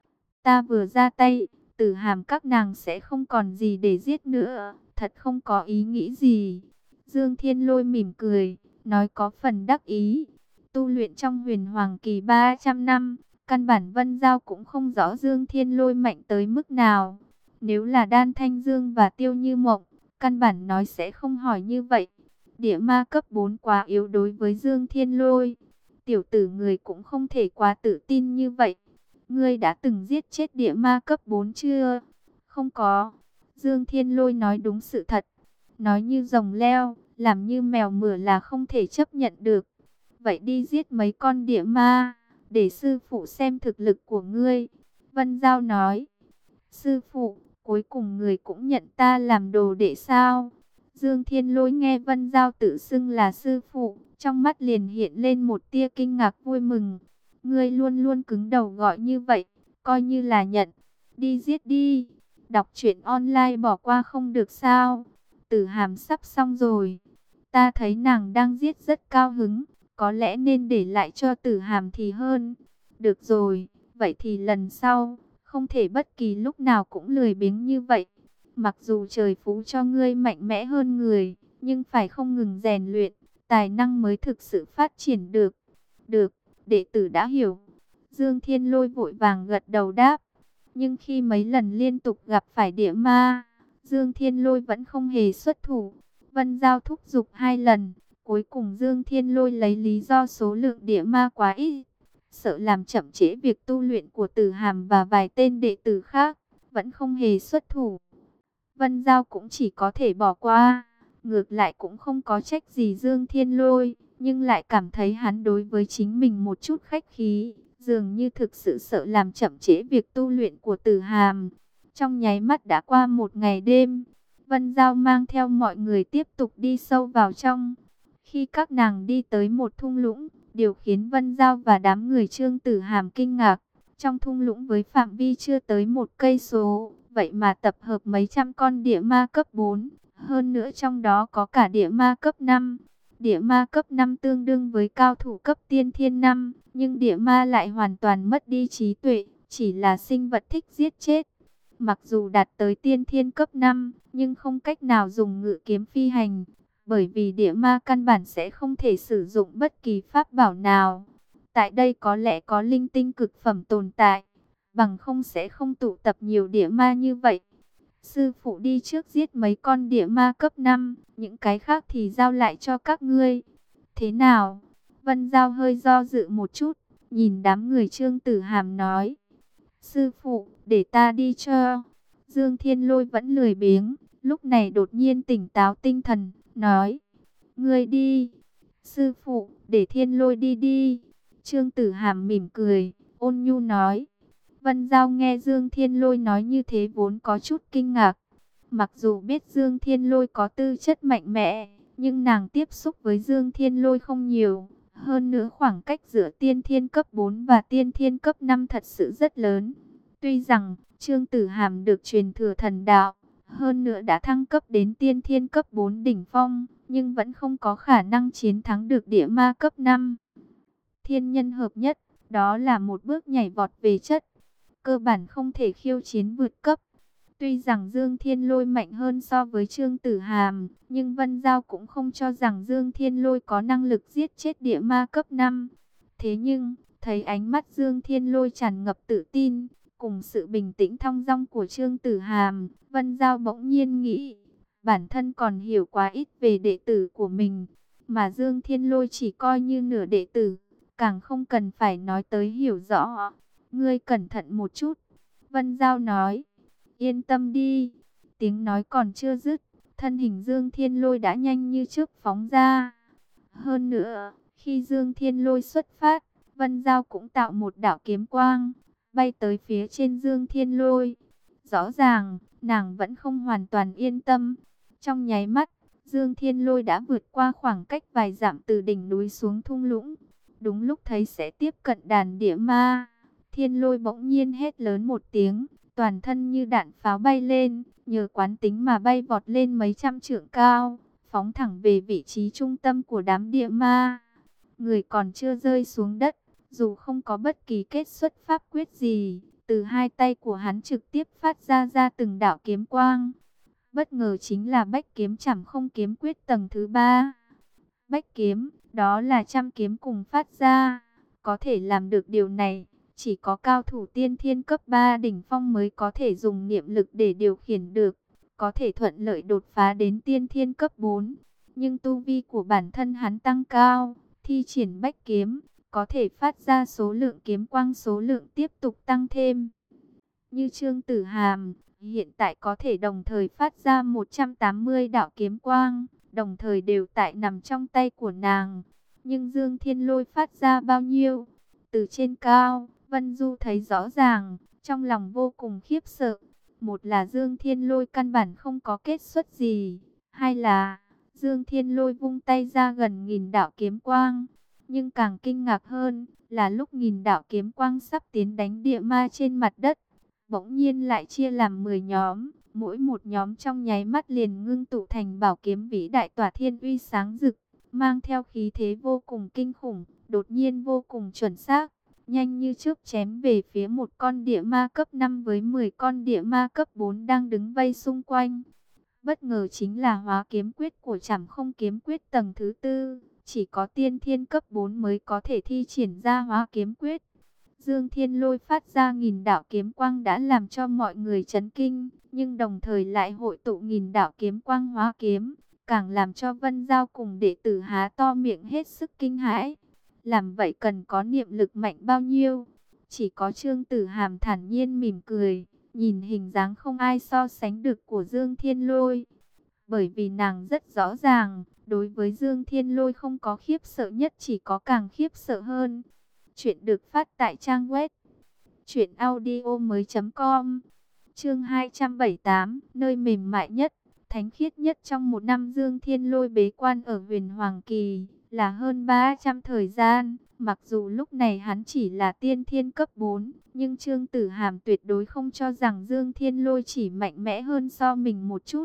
Ta vừa ra tay, Tử Hàm các nàng sẽ không còn gì để giết nữa, thật không có ý nghĩ gì." Dương Thiên Lôi mỉm cười, nói có phần đắc ý. Tu luyện trong Huyền Hoàng Kỳ ba trăm năm, căn bản Vân Giao cũng không rõ Dương Thiên Lôi mạnh tới mức nào. Nếu là Đan Thanh Dương và Tiêu Như Mộng, căn bản nói sẽ không hỏi như vậy. Địa ma cấp bốn quá yếu đối với Dương Thiên Lôi. Tiểu tử người cũng không thể quá tự tin như vậy. Ngươi đã từng giết chết địa ma cấp bốn chưa? Không có. Dương Thiên Lôi nói đúng sự thật. Nói như rồng leo, làm như mèo mửa là không thể chấp nhận được. Vậy đi giết mấy con địa ma, để sư phụ xem thực lực của ngươi. Vân Giao nói: "Sư phụ, cuối cùng người cũng nhận ta làm đồ đệ sao?" Dương Thiên Lôi nghe Vân Giao tự xưng là sư phụ, trong mắt liền hiện lên một tia kinh ngạc vui mừng. Ngươi luôn luôn cứng đầu gọi như vậy, coi như là nhận. Đi giết đi. Đọc truyện online bỏ qua không được sao? Tử Hàm sắp xong rồi. Ta thấy nàng đang giết rất cao hứng, có lẽ nên để lại cho Tử Hàm thì hơn. Được rồi, vậy thì lần sau, không thể bất kỳ lúc nào cũng lười biếng như vậy. Mặc dù trời phú cho ngươi mạnh mẽ hơn người, nhưng phải không ngừng rèn luyện, tài năng mới thực sự phát triển được. Được, đệ tử đã hiểu. Dương Thiên Lôi vội vàng gật đầu đáp. Nhưng khi mấy lần liên tục gặp phải địa ma, Dương Thiên Lôi vẫn không hề xuất thủ. Vân Giao thúc giục hai lần, cuối cùng Dương Thiên Lôi lấy lý do số lượng địa ma quá ít, sợ làm chậm trễ việc tu luyện của Tử Hàm và vài tên đệ tử khác, vẫn không hề xuất thủ. Vân Giao cũng chỉ có thể bỏ qua, ngược lại cũng không có trách gì Dương Thiên Lôi, nhưng lại cảm thấy hắn đối với chính mình một chút khách khí, dường như thực sự sợ làm chậm trễ việc tu luyện của Tử Hàm. Trong nháy mắt đã qua một ngày đêm, Vân Giao mang theo mọi người tiếp tục đi sâu vào trong. Khi các nàng đi tới một thung lũng, điều khiến Vân Giao và đám người Trương Tử Hàm kinh ngạc. Trong thung lũng với phạm vi chưa tới một cây số, vậy mà tập hợp mấy trăm con địa ma cấp bốn. Hơn nữa trong đó có cả địa ma cấp năm. Địa ma cấp năm tương đương với cao thủ cấp tiên thiên năm, nhưng địa ma lại hoàn toàn mất đi trí tuệ, chỉ là sinh vật thích giết chết. Mặc dù đạt tới tiên thiên cấp năm, nhưng không cách nào dùng ngự kiếm phi hành, bởi vì địa ma căn bản sẽ không thể sử dụng bất kỳ pháp bảo nào. Tại đây có lẽ có linh tinh cực phẩm tồn tại, bằng không sẽ không tụ tập nhiều địa ma như vậy. Sư phụ đi trước giết mấy con địa ma cấp năm, những cái khác thì giao lại cho các ngươi. Thế nào? Vân Giao hơi do dự một chút, nhìn đám người Trương Tử Hàm nói. Sư phụ, để ta đi cho. Dương Thiên Lôi vẫn lười biếng, lúc này đột nhiên tỉnh táo tinh thần, nói. Ngươi đi. Sư phụ, để Thiên Lôi đi đi. Trương Tử Hàm mỉm cười, ôn nhu nói. Vân Giao nghe Dương Thiên Lôi nói như thế vốn có chút kinh ngạc. Mặc dù biết Dương Thiên Lôi có tư chất mạnh mẽ, nhưng nàng tiếp xúc với Dương Thiên Lôi không nhiều. Hơn nữa khoảng cách giữa tiên thiên cấp bốn và tiên thiên cấp năm thật sự rất lớn. Tuy rằng Trương Tử Hàm được truyền thừa thần đạo, hơn nữa đã thăng cấp đến tiên thiên cấp bốn đỉnh phong, nhưng vẫn không có khả năng chiến thắng được địa ma cấp năm. Thiên nhân hợp nhất, đó là một bước nhảy vọt về chất, cơ bản không thể khiêu chiến vượt cấp. Tuy rằng Dương Thiên Lôi mạnh hơn so với Trương Tử Hàm, nhưng Vân Giao cũng không cho rằng Dương Thiên Lôi có năng lực giết chết địa ma cấp năm. Thế nhưng, thấy ánh mắt Dương Thiên Lôi tràn ngập tự tin, cùng sự bình tĩnh thong dong của Trương Tử Hàm, Vân Giao bỗng nhiên nghĩ, bản thân còn hiểu quá ít về đệ tử của mình, mà Dương Thiên Lôi chỉ coi như nửa đệ tử, càng không cần phải nói tới hiểu rõ. Ngươi cẩn thận một chút, Vân Giao nói. Yên tâm đi. Tiếng nói còn chưa dứt, thân hình Dương Thiên Lôi đã nhanh như chớp phóng ra. Hơn nữa, khi Dương Thiên Lôi xuất phát, Vân Giao cũng tạo một đạo kiếm quang, bay tới phía trên Dương Thiên Lôi. Rõ ràng, nàng vẫn không hoàn toàn yên tâm. Trong nháy mắt, Dương Thiên Lôi đã vượt qua khoảng cách vài dặm từ đỉnh núi xuống thung lũng. Đúng lúc thấy sẽ tiếp cận đàn địa ma, Thiên Lôi bỗng nhiên hét lớn một tiếng, toàn thân như đạn pháo bay lên, nhờ quán tính mà bay vọt lên mấy trăm trượng cao, phóng thẳng về vị trí trung tâm của đám địa ma. Người còn chưa rơi xuống đất, dù không có bất kỳ kết xuất pháp quyết gì, từ hai tay của hắn trực tiếp phát ra ra từng đạo kiếm quang. Bất ngờ chính là Bách Kiếm Chảm Không Kiếm Quyết tầng thứ ba. Bách kiếm, đó là trăm kiếm cùng phát ra, có thể làm được điều này. Chỉ có cao thủ tiên thiên cấp ba đỉnh phong mới có thể dùng niệm lực để điều khiển được, có thể thuận lợi đột phá đến tiên thiên cấp bốn. Nhưng tu vi của bản thân hắn tăng cao, thi triển bách kiếm, có thể phát ra số lượng kiếm quang số lượng tiếp tục tăng thêm. Như Trương Tử Hàm, hiện tại có thể đồng thời phát ra một trăm tám mươi đạo kiếm quang, đồng thời đều tại nằm trong tay của nàng. Nhưng Dương Thiên Lôi phát ra bao nhiêu? Từ trên cao, Vân Du thấy rõ ràng, trong lòng vô cùng khiếp sợ. Một là Dương Thiên Lôi căn bản không có kết xuất gì, hai là Dương Thiên Lôi vung tay ra gần nghìn đạo kiếm quang. Nhưng càng kinh ngạc hơn là lúc nghìn đạo kiếm quang sắp tiến đánh địa ma trên mặt đất, bỗng nhiên lại chia làm mười nhóm, mỗi một nhóm trong nháy mắt liền ngưng tụ thành bảo kiếm vĩ đại tỏa thiên uy sáng rực, mang theo khí thế vô cùng kinh khủng, đột nhiên vô cùng chuẩn xác, nhanh như chớp chém về phía một con địa ma cấp năm với mười con địa ma cấp bốn đang đứng vây xung quanh. Bất ngờ chính là hóa kiếm quyết của Trảm Không Kiếm Quyết tầng thứ tư, chỉ có tiên thiên cấp bốn mới có thể thi triển ra hóa kiếm quyết. Dương Thiên Lôi phát ra nghìn đạo kiếm quang đã làm cho mọi người chấn kinh, nhưng đồng thời lại hội tụ nghìn đạo kiếm quang hóa kiếm, càng làm cho Vân Giao cùng đệ tử há to miệng hết sức kinh hãi. Làm vậy cần có niệm lực mạnh bao nhiêu? Chỉ có Trương Tử Hàm thản nhiên mỉm cười, nhìn hình dáng không ai so sánh được của Dương Thiên Lôi. Bởi vì nàng rất rõ ràng, đối với Dương Thiên Lôi không có khiếp sợ nhất, chỉ có càng khiếp sợ hơn. Chuyện được phát tại trang web truyện audio mới chấm com. Chương hai trăm bảy mươi tám, nơi mềm mại nhất, thánh khiết nhất trong một năm. Dương Thiên Lôi bế quan ở Huyền Hoàng Kỳ là hơn ba trăm thời gian. Mặc dù lúc này hắn chỉ là tiên thiên cấp bốn, nhưng Trương Tử Hàm tuyệt đối không cho rằng Dương Thiên Lôi chỉ mạnh mẽ hơn so mình một chút.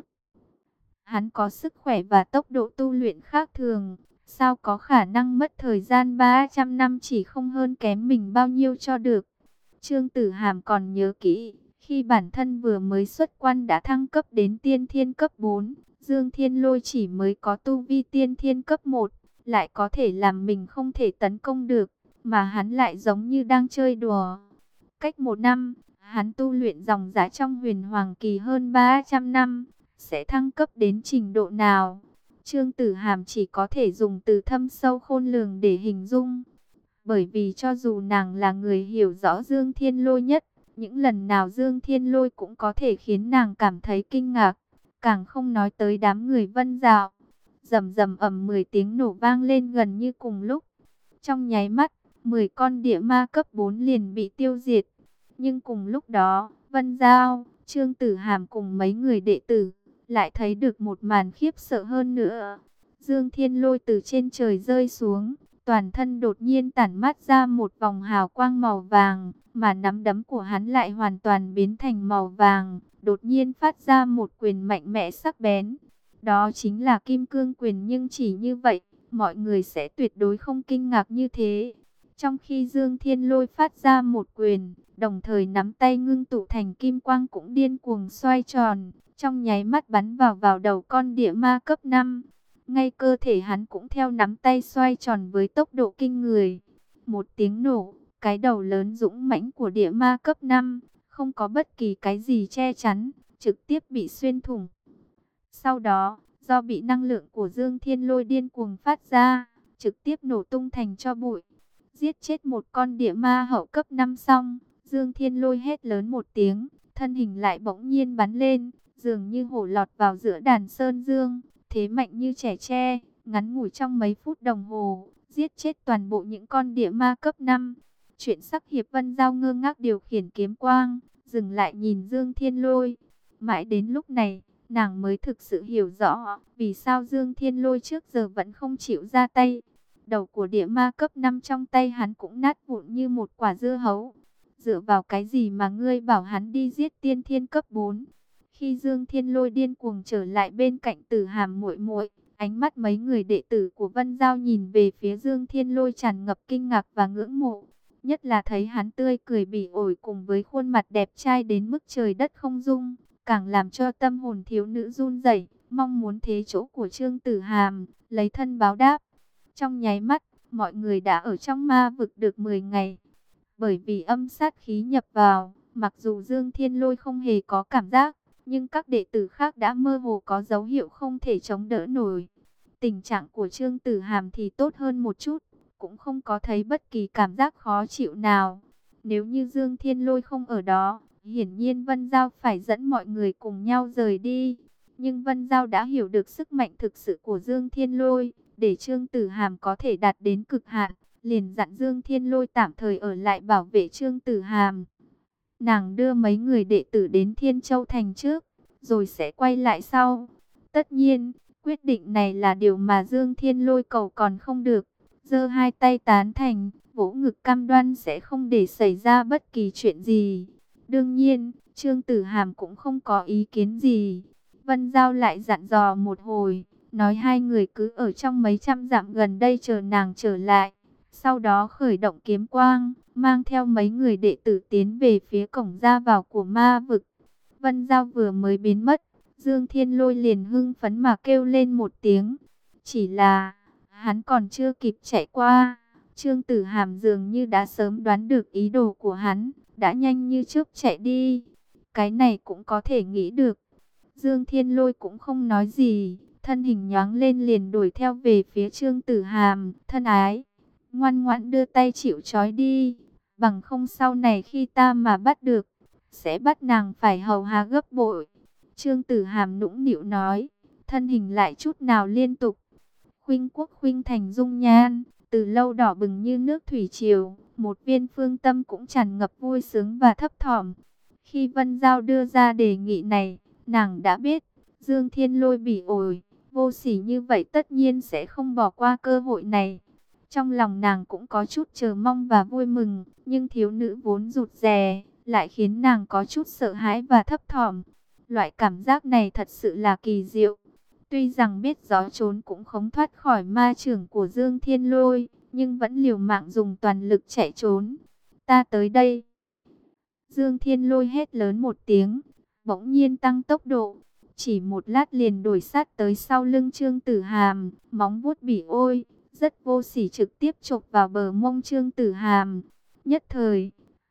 Hắn có sức khỏe và tốc độ tu luyện khác thường, sao có khả năng mất thời gian ba trăm năm chỉ không hơn kém mình bao nhiêu cho được. Trương Tử Hàm còn nhớ kỹ, khi bản thân vừa mới xuất quan đã thăng cấp đến tiên thiên cấp bốn, Dương Thiên Lôi chỉ mới có tu vi tiên thiên cấp một, lại có thể làm mình không thể tấn công được, mà hắn lại giống như đang chơi đùa. Cách một năm, Hắn tu luyện dòng dã trong huyền hoàng kỳ hơn ba trăm năm, sẽ thăng cấp đến trình độ nào? Trương Tử Hàm chỉ có thể dùng từ thâm sâu khôn lường để hình dung. Bởi vì cho dù nàng là người hiểu rõ Dương Thiên Lôi nhất, những lần nào Dương Thiên Lôi cũng có thể khiến nàng cảm thấy kinh ngạc, càng không nói tới đám người Vân Dạo. Rầm rầm ầm mười tiếng nổ vang lên gần như cùng lúc. Trong nháy mắt, mười con địa ma cấp bốn liền bị tiêu diệt. Nhưng cùng lúc đó, Vân Giao, Trương Tử Hàm cùng mấy người đệ tử lại thấy được một màn khiếp sợ hơn nữa. Dương Thiên Lôi từ trên trời rơi xuống, toàn thân đột nhiên tản mát ra một vòng hào quang màu vàng, mà nắm đấm của hắn lại hoàn toàn biến thành màu vàng, đột nhiên phát ra một quyền mạnh mẽ sắc bén. Đó chính là Kim Cương Quyền, nhưng chỉ như vậy, mọi người sẽ tuyệt đối không kinh ngạc như thế. Trong khi Dương Thiên Lôi phát ra một quyền, đồng thời nắm tay ngưng tụ thành kim quang cũng điên cuồng xoay tròn, trong nháy mắt bắn vào vào đầu con địa ma cấp năm. Ngay cơ thể hắn cũng theo nắm tay xoay tròn với tốc độ kinh người. Một tiếng nổ, cái đầu lớn dũng mãnh của địa ma cấp năm, không có bất kỳ cái gì che chắn, trực tiếp bị xuyên thủng. Sau đó, do bị năng lượng của Dương Thiên Lôi điên cuồng phát ra, trực tiếp nổ tung thành tro bụi. Giết chết một con địa ma hậu cấp năm xong, Dương Thiên Lôi hét lớn một tiếng, thân hình lại bỗng nhiên bắn lên, dường như hổ lọt vào giữa đàn sơn dương, thế mạnh như trẻ tre, ngắn ngủi trong mấy phút đồng hồ, giết chết toàn bộ những con địa ma cấp năm. Chuyện sắc hiệp Vân Giao ngơ ngác điều khiển kiếm quang, dừng lại nhìn Dương Thiên Lôi. Mãi đến lúc này, nàng mới thực sự hiểu rõ vì sao Dương Thiên Lôi trước giờ vẫn không chịu ra tay. Đầu của địa ma cấp năm trong tay hắn cũng nát vụn như một quả dưa hấu. Dựa vào cái gì mà ngươi bảo hắn đi giết tiên thiên cấp bốn? Khi Dương Thiên Lôi điên cuồng trở lại bên cạnh Tử Hàm muội muội, ánh mắt mấy người đệ tử của Vân Giao nhìn về phía Dương Thiên Lôi tràn ngập kinh ngạc và ngưỡng mộ. Nhất là thấy hắn tươi cười bỉ ổi cùng với khuôn mặt đẹp trai đến mức trời đất không dung, càng làm cho tâm hồn thiếu nữ run rẩy, mong muốn thế chỗ của Trương Tử Hàm, lấy thân báo đáp. Trong nháy mắt, mọi người đã ở trong ma vực được mười ngày. Bởi vì âm sát khí nhập vào, mặc dù Dương Thiên Lôi không hề có cảm giác, nhưng các đệ tử khác đã mơ hồ có dấu hiệu không thể chống đỡ nổi. Tình trạng của Trương Tử Hàm thì tốt hơn một chút, cũng không có thấy bất kỳ cảm giác khó chịu nào. Nếu như Dương Thiên Lôi không ở đó, hiển nhiên Vân Giao phải dẫn mọi người cùng nhau rời đi. Nhưng Vân Giao đã hiểu được sức mạnh thực sự của Dương Thiên Lôi, để Trương Tử Hàm có thể đạt đến cực hạn, liền dặn Dương Thiên Lôi tạm thời ở lại bảo vệ Trương Tử Hàm. Nàng đưa mấy người đệ tử đến Thiên Châu Thành trước, rồi sẽ quay lại sau. Tất nhiên, quyết định này là điều mà Dương Thiên Lôi cầu còn không được. Giơ hai tay tán thành, vỗ ngực cam đoan sẽ không để xảy ra bất kỳ chuyện gì. Đương nhiên, Trương Tử Hàm cũng không có ý kiến gì. Vân Giao lại dặn dò một hồi, nói hai người cứ ở trong mấy trăm dặm gần đây chờ nàng trở lại. Sau đó khởi động kiếm quang, mang theo mấy người đệ tử tiến về phía cổng ra vào của ma vực. Vân Giao vừa mới biến mất, Dương Thiên Lôi liền hưng phấn mà kêu lên một tiếng. Chỉ là, hắn còn chưa kịp chạy qua, Trương Tử Hàm dường như đã sớm đoán được ý đồ của hắn, đã nhanh như chớp chạy đi. Cái này cũng có thể nghĩ được. Dương Thiên Lôi cũng không nói gì, thân hình nhoáng lên liền đuổi theo về phía Trương Tử Hàm. Thân ái, ngoan ngoãn đưa tay chịu trói đi, bằng không sau này khi ta mà bắt được, sẽ bắt nàng phải hầu hạ gấp bội. Trương Tử Hàm nũng nịu nói, thân hình lại chút nào liên tục. Khuynh Quốc khuynh thành dung nhan, từ lâu đỏ bừng như nước thủy triều, một viên phương tâm cũng tràn ngập vui sướng và thấp thỏm. Khi Vân Giao đưa ra đề nghị này, nàng đã biết, Dương Thiên Lôi bỉ ổi, vô sỉ như vậy tất nhiên sẽ không bỏ qua cơ hội này. Trong lòng nàng cũng có chút chờ mong và vui mừng, nhưng thiếu nữ vốn rụt rè, lại khiến nàng có chút sợ hãi và thấp thỏm. Loại cảm giác này thật sự là kỳ diệu. Tuy rằng biết gió trốn cũng không thoát khỏi ma chưởng của Dương Thiên Lôi, nhưng vẫn liều mạng dùng toàn lực chạy trốn. Ta tới đây. Dương Thiên Lôi hét lớn một tiếng, bỗng nhiên tăng tốc độ. Chỉ một lát liền đuổi sát tới sau lưng Trương Tử Hàm, móng vuốt bỉ ôi, rất vô sỉ trực tiếp chộp vào bờ mông Trương Tử Hàm. Nhất thời,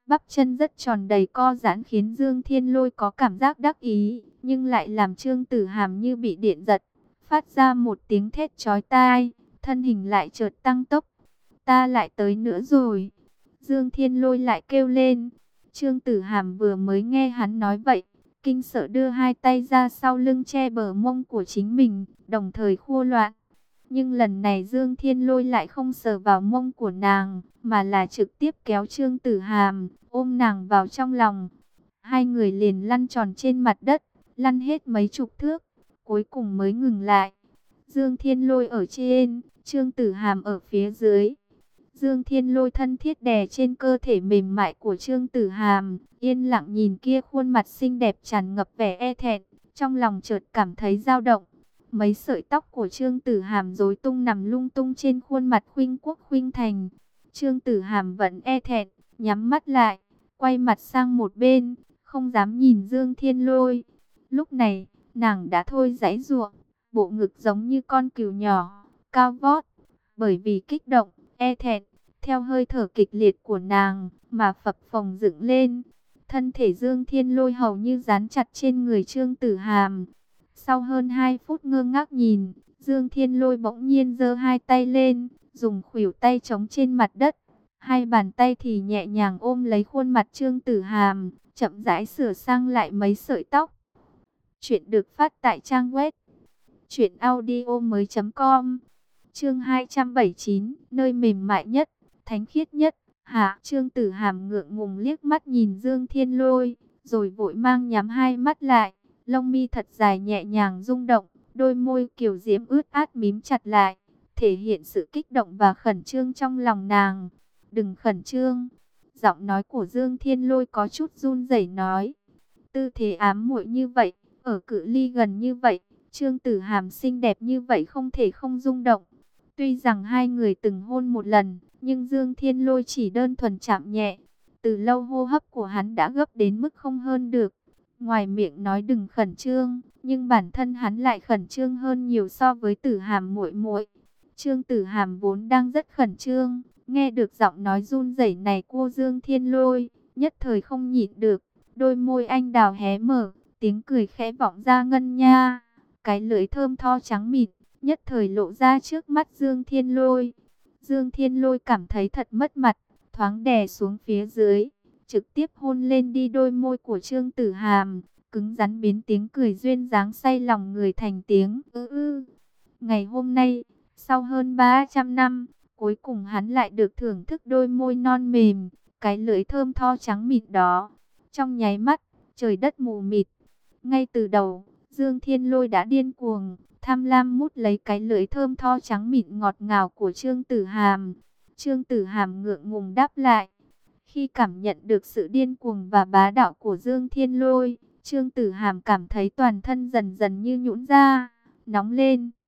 Bắp chân rất tròn đầy co giãn khiến Dương Thiên Lôi có cảm giác đắc ý, nhưng lại làm Trương Tử Hàm như bị điện giật, phát ra một tiếng thét chói tai, thân hình lại chợt tăng tốc. Ta lại tới nữa rồi. Dương Thiên Lôi lại kêu lên. Trương Tử Hàm vừa mới nghe hắn nói vậy, kinh sợ đưa hai tay ra sau lưng che bờ mông của chính mình, đồng thời khua loạn. Nhưng lần này Dương Thiên Lôi lại không sờ vào mông của nàng, mà là trực tiếp kéo Trương Tử Hàm, ôm nàng vào trong lòng. Hai người liền lăn tròn trên mặt đất, lăn hết mấy chục thước, cuối cùng mới ngừng lại. Dương Thiên Lôi ở trên, Trương Tử Hàm ở phía dưới. Dương Thiên Lôi thân thiết đè trên cơ thể mềm mại của Trương Tử Hàm, yên lặng nhìn kia khuôn mặt xinh đẹp tràn ngập vẻ e thẹn, trong lòng chợt cảm thấy dao động. Mấy sợi tóc của Trương Tử Hàm rối tung nằm lung tung trên khuôn mặt khuynh quốc khuynh thành. Trương Tử Hàm vẫn e thẹn, nhắm mắt lại, quay mặt sang một bên, không dám nhìn Dương Thiên Lôi. Lúc này, nàng đã thôi giãy giụa, bộ ngực giống như con cừu nhỏ, cao vót, bởi vì kích động, e thẹn, theo hơi thở kịch liệt của nàng mà phập phồng dựng lên. Thân thể Dương Thiên Lôi hầu như dán chặt trên người Trương Tử Hàm. Sau hơn hai phút ngơ ngác nhìn, Dương Thiên Lôi bỗng nhiên giơ hai tay lên, dùng khuỷu tay chống trên mặt đất. Hai bàn tay thì nhẹ nhàng ôm lấy khuôn mặt Trương Tử Hàm, chậm rãi sửa sang lại mấy sợi tóc. Chuyện được phát tại trang web truyện audio mới chấm com. Chương hai trăm bảy mươi chín, nơi mềm mại nhất, thánh khiết nhất. Hạ, Trương Tử Hàm ngượng ngùng liếc mắt nhìn Dương Thiên Lôi, rồi vội mang nhắm hai mắt lại, lông mi thật dài nhẹ nhàng rung động, đôi môi kiều diễm ướt át mím chặt lại, thể hiện sự kích động và khẩn trương trong lòng nàng. Đừng khẩn trương. Giọng nói của Dương Thiên Lôi có chút run rẩy nói. Tư thế ám muội như vậy, ở cự ly gần như vậy, Trương Tử Hàm xinh đẹp như vậy không thể không rung động. Tuy rằng hai người từng hôn một lần, nhưng Dương Thiên Lôi chỉ đơn thuần chạm nhẹ. Từ lâu hô hấp của hắn đã gấp đến mức không hơn được. Ngoài miệng nói đừng khẩn trương, nhưng bản thân hắn lại khẩn trương hơn nhiều so với Tử Hàm muội muội. Trương Tử Hàm vốn đang rất khẩn trương, nghe được giọng nói run rẩy này của Dương Thiên Lôi, nhất thời không nhịn được, đôi môi anh đào hé mở, tiếng cười khẽ vọng ra ngân nha, cái lưỡi thơm tho trắng mịn, nhất thời lộ ra trước mắt Dương Thiên Lôi. Dương Thiên Lôi cảm thấy thật mất mặt, thoáng đè xuống phía dưới, trực tiếp hôn lên đi đôi môi của Trương Tử Hàm, cứng rắn biến tiếng cười duyên dáng say lòng người thành tiếng ư ư. Ngày hôm nay, sau hơn ba trăm năm, cuối cùng hắn lại được thưởng thức đôi môi non mềm, cái lưỡi thơm tho trắng mịn đó. Trong nháy mắt, trời đất mù mịt. Ngay từ đầu, Dương Thiên Lôi đã điên cuồng, tham lam mút lấy cái lưỡi thơm tho trắng mịn ngọt ngào của Trương Tử Hàm. Trương Tử Hàm ngượng ngùng đáp lại. Khi cảm nhận được sự điên cuồng và bá đạo của Dương Thiên Lôi, Trương Tử Hàm cảm thấy toàn thân dần dần như nhũn ra, nóng lên.